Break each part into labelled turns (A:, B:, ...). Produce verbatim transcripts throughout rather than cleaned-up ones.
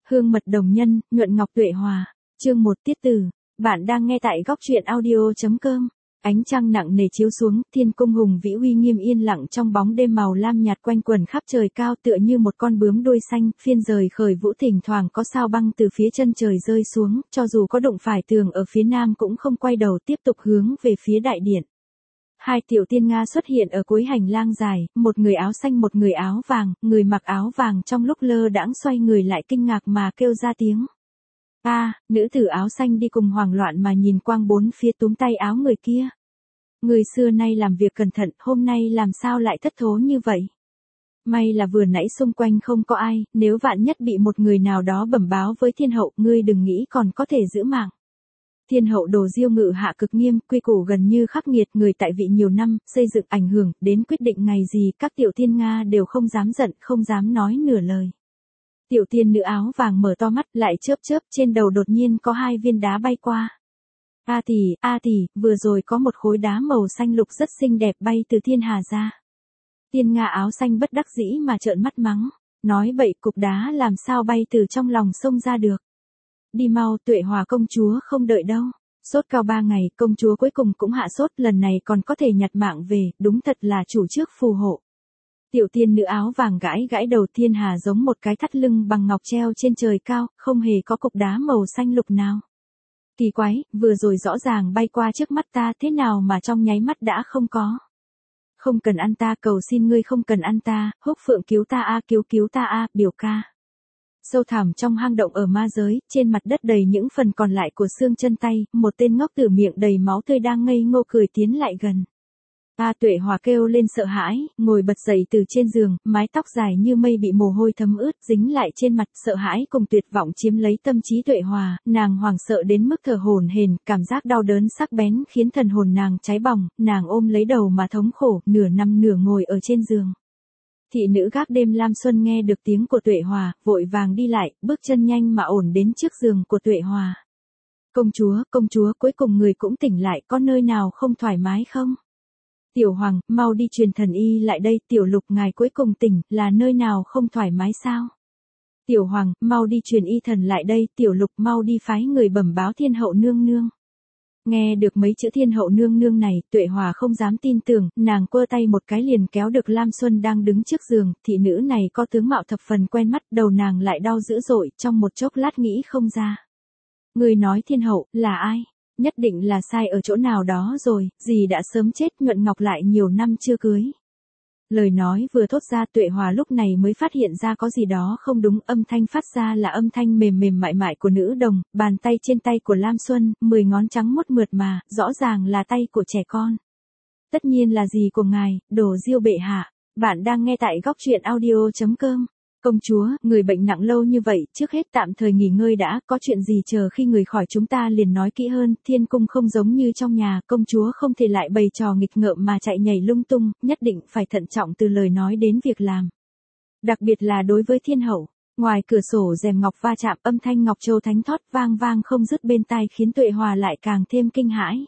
A: Hương mật đồng nhân, nhuận ngọc tuệ hòa. Chương một tiết tử. Bạn đang nghe tại góc truyện audio chấm com. Ánh trăng nặng nề chiếu xuống, thiên cung hùng vĩ uy nghiêm yên lặng trong bóng đêm màu lam nhạt quanh quẩn khắp trời cao tựa như một con bướm đuôi xanh, phiên rời khởi vũ, thỉnh thoảng có sao băng từ phía chân trời rơi xuống, cho dù có đụng phải tường ở phía nam cũng không quay đầu tiếp tục hướng về phía đại điện. Hai tiểu tiên Nga xuất hiện ở cuối hành lang dài, một người áo xanh một người áo vàng, người mặc áo vàng trong lúc lơ đãng xoay người lại kinh ngạc mà kêu ra tiếng. A, à, nữ tử áo xanh đi cùng hoảng loạn mà nhìn quang bốn phía túm tay áo người kia. Người xưa nay làm việc cẩn thận, hôm nay làm sao lại thất thố như vậy? May là vừa nãy xung quanh không có ai, nếu vạn nhất bị một người nào đó bẩm báo với thiên hậu, ngươi đừng nghĩ còn có thể giữ mạng. Thiên hậu Đồ Diêu ngự hạ cực nghiêm, quy củ gần như khắc nghiệt, người tại vị nhiều năm, xây dựng ảnh hưởng, đến quyết định ngày gì các tiểu tiên Nga đều không dám giận, không dám nói nửa lời. Tiểu tiên nữ áo vàng mở to mắt lại chớp chớp, trên đầu đột nhiên có hai viên đá bay qua. A tỷ, a tỷ, vừa rồi có một khối đá màu xanh lục rất xinh đẹp bay từ thiên hà ra. Tiên Nga áo xanh bất đắc dĩ mà trợn mắt mắng, nói bậy, cục đá làm sao bay từ trong lòng sông ra được. Đi mau, Tuệ Hòa công chúa không đợi đâu. Sốt cao ba ngày, công chúa cuối cùng cũng hạ sốt, lần này còn có thể nhặt mạng về, đúng thật là chủ trước phù hộ. Tiểu tiên nữ áo vàng gãi gãi đầu, thiên hà giống một cái thắt lưng bằng ngọc treo trên trời cao, không hề có cục đá màu xanh lục nào. Kỳ quái, vừa rồi rõ ràng bay qua trước mắt ta, thế nào mà trong nháy mắt đã không có. Không cần ăn ta, cầu xin ngươi không cần ăn ta, Húc Phượng cứu ta a, cứu cứu ta a, biểu ca. Sâu thẳm trong hang động ở ma giới, trên mặt đất đầy những phần còn lại của xương chân tay, một tên ngốc tử miệng đầy máu tươi đang ngây ngô cười tiến lại gần. A Tuệ Hòa kêu lên sợ hãi, ngồi bật dậy từ trên giường, mái tóc dài như mây bị mồ hôi thấm ướt, dính lại trên mặt, sợ hãi cùng tuyệt vọng chiếm lấy tâm trí Tuệ Hòa, nàng hoảng sợ đến mức thở hổn hển, cảm giác đau đớn sắc bén khiến thần hồn nàng cháy bỏng, nàng ôm lấy đầu mà thống khổ, nửa nằm nửa ngồi ở trên giường. Thị nữ gác đêm Lam Xuân nghe được tiếng của Tuệ Hòa, vội vàng đi lại, bước chân nhanh mà ổn đến trước giường của Tuệ Hòa. Công chúa, công chúa, cuối cùng người cũng tỉnh lại, có nơi nào không thoải mái không? Tiểu Hoàng, mau đi truyền thần y lại đây, Tiểu Lục ngài cuối cùng tỉnh, là nơi nào không thoải mái sao? Tiểu Hoàng, mau đi truyền y thần lại đây, Tiểu Lục mau đi phái người bẩm báo thiên hậu nương nương. Nghe được mấy chữ thiên hậu nương nương này, Tuệ Hòa không dám tin tưởng, nàng quơ tay một cái liền kéo được Lam Xuân đang đứng trước giường, thị nữ này có tướng mạo thập phần quen mắt, đầu nàng lại đau dữ dội, trong một chốc lát nghĩ không ra. Người nói thiên hậu, là ai? Nhất định là sai ở chỗ nào đó rồi, dì đã sớm chết, Nhuận Ngọc lại nhiều năm chưa cưới. Lời nói vừa thốt ra, Tuệ Hòa lúc này mới phát hiện ra có gì đó không đúng, âm thanh phát ra là âm thanh mềm mềm mại mại của nữ đồng, bàn tay trên tay của Lam Xuân, mười ngón trắng muốt mượt mà, rõ ràng là tay của trẻ con. Tất nhiên là dì của ngài, Đồ Diêu bệ hạ. Bạn đang nghe tại góc truyện audio chấm com. Công chúa, người bệnh nặng lâu như vậy, trước hết tạm thời nghỉ ngơi đã, có chuyện gì chờ khi người khỏi chúng ta liền nói kỹ hơn, thiên cung không giống như trong nhà, công chúa không thể lại bày trò nghịch ngợm mà chạy nhảy lung tung, nhất định phải thận trọng từ lời nói đến việc làm. Đặc biệt là đối với thiên hậu, ngoài cửa sổ rèm ngọc va chạm, âm thanh ngọc châu thánh thót vang vang không dứt bên tai khiến Tuệ Hòa lại càng thêm kinh hãi.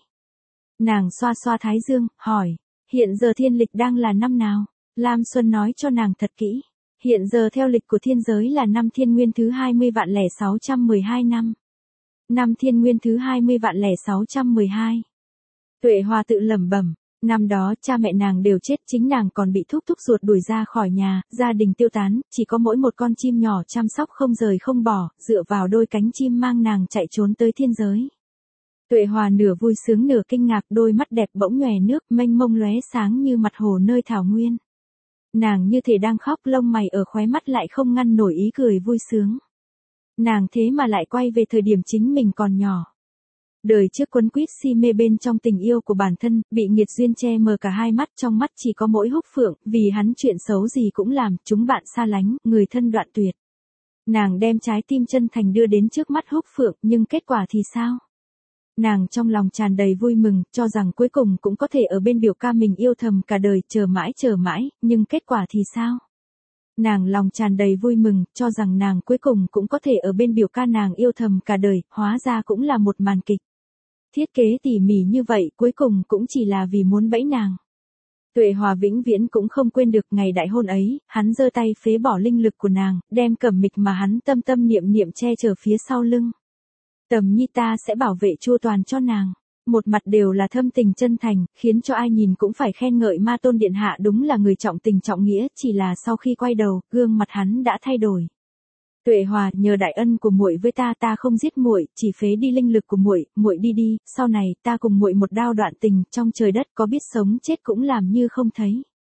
A: Nàng xoa xoa thái dương, hỏi, hiện giờ thiên lịch đang là năm nào? Lam Xuân nói cho nàng thật kỹ. Hiện giờ theo lịch của thiên giới là năm thiên nguyên thứ hai mươi vạn lẻ sáu trăm mười hai năm. Năm thiên nguyên thứ hai mươi vạn lẻ sáu trăm mười hai. Tuệ Hòa tự lẩm bẩm, năm đó cha mẹ nàng đều chết, chính nàng còn bị thúc thúc ruột đuổi ra khỏi nhà, gia đình tiêu tán, chỉ có mỗi một con chim nhỏ chăm sóc không rời không bỏ, dựa vào đôi cánh chim mang nàng chạy trốn tới thiên giới. Tuệ Hòa nửa vui sướng nửa kinh ngạc, đôi mắt đẹp bỗng nhòe nước, mênh mông lóe sáng như mặt hồ nơi thảo nguyên. Nàng như thể đang khóc, lông mày ở khóe mắt lại không ngăn nổi ý cười vui sướng. Nàng thế mà lại quay về thời điểm chính mình còn nhỏ. Đời trước quấn quýt si mê bên trong tình yêu của bản thân, bị nghiệt duyên che mờ cả hai mắt, trong mắt chỉ có mỗi Húc Phượng, vì hắn chuyện xấu gì cũng làm, chúng bạn xa lánh, người thân đoạn tuyệt. Nàng đem trái tim chân thành đưa đến trước mắt Húc Phượng, nhưng kết quả thì sao? Nàng trong lòng tràn đầy vui mừng, cho rằng cuối cùng cũng có thể ở bên biểu ca mình yêu thầm cả đời, chờ mãi chờ mãi, nhưng kết quả thì sao? Nàng lòng tràn đầy vui mừng, cho rằng nàng cuối cùng cũng có thể ở bên biểu ca nàng yêu thầm cả đời, hóa ra cũng là một màn kịch. Thiết kế tỉ mỉ như vậy cuối cùng cũng chỉ là vì muốn bẫy nàng. Tuệ Hòa vĩnh viễn cũng không quên được ngày đại hôn ấy, hắn giơ tay phế bỏ linh lực của nàng, đem cẩm mịch mà hắn tâm tâm niệm niệm che chở phía sau lưng. Tầm Nhi ta sẽ bảo vệ chu toàn cho nàng. Một mặt đều là thâm tình chân thành, khiến cho ai nhìn cũng phải khen ngợi Ma Tôn điện hạ đúng là người trọng tình trọng nghĩa, chỉ là sau khi quay đầu, gương mặt hắn đã thay đổi. Tuệ Hòa, nhờ đại ân của muội với ta, ta không giết muội, chỉ phế đi linh lực của muội, muội đi đi, sau này ta cùng muội một đao đoạn tình, trong trời đất có biết sống chết cũng làm như không thấy.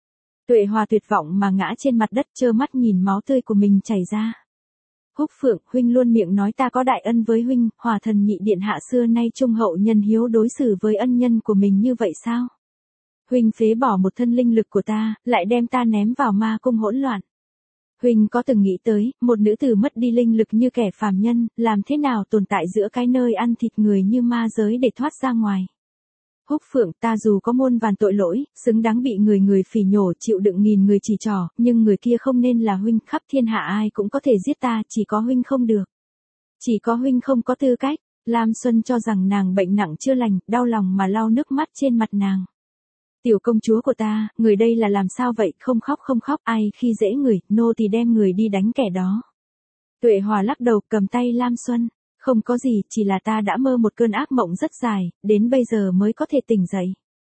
A: Tuệ Hòa tuyệt vọng mà ngã trên mặt đất, trơ mắt nhìn máu tươi của mình chảy ra. Húc Phượng, huynh luôn miệng nói ta có đại ân với huynh, Hòa thần nhị điện hạ xưa nay trung hậu nhân hiếu đối xử với ân nhân của mình như vậy sao? Huynh phế bỏ một thân linh lực của ta, lại đem ta ném vào ma cung hỗn loạn. Huynh có từng nghĩ tới, một nữ tử mất đi linh lực như kẻ phàm nhân, làm thế nào tồn tại giữa cái nơi ăn thịt người như ma giới để thoát ra ngoài? Húc Phượng, ta dù có muôn vàn tội lỗi, xứng đáng bị người người phỉ nhổ, chịu đựng nghìn người chỉ trỏ, nhưng người kia không nên là huynh, khắp thiên hạ ai cũng có thể giết ta, chỉ có huynh không được. Chỉ có huynh không có tư cách. Lam Xuân cho rằng nàng bệnh nặng chưa lành, đau lòng mà lau nước mắt trên mặt nàng. Tiểu công chúa của ta, người đây là làm sao vậy, không khóc không khóc, ai khi dễ người, nô tỳ đem người đi đánh kẻ đó. Tuệ Hòa lắc đầu, cầm tay Lam Xuân. Không có gì, chỉ là ta đã mơ một cơn ác mộng rất dài, đến bây giờ mới có thể tỉnh dậy.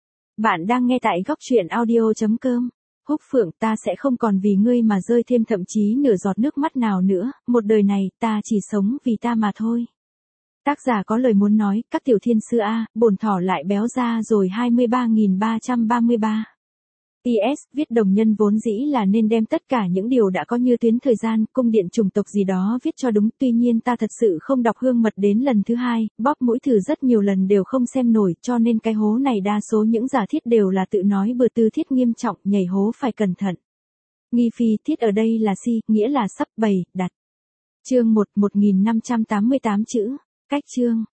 A: Bạn đang nghe tại góc truyện audio chấm com. Húc Phượng, ta sẽ không còn vì ngươi mà rơi thêm thậm chí nửa giọt nước mắt nào nữa, một đời này, ta chỉ sống vì ta mà thôi. Tác giả có lời muốn nói, các tiểu thiên sư A, bổn thỏ lại béo ra rồi hai mươi ba nghìn ba trăm ba mươi ba. pê ét, viết đồng nhân vốn dĩ là nên đem tất cả những điều đã có như tuyến thời gian, cung điện chủng tộc gì đó viết cho đúng, tuy nhiên ta thật sự không đọc hương mật đến lần thứ hai, bóp mũi thử rất nhiều lần đều không xem nổi, cho nên cái hố này đa số những giả thiết đều là tự nói bừa, tư thiết nghiêm trọng, nhảy hố phải cẩn thận. Nghi phi, thiết ở đây là si, nghĩa là sắp bày, đặt. Chương một, một nghìn năm trăm tám mươi tám chữ, cách chương.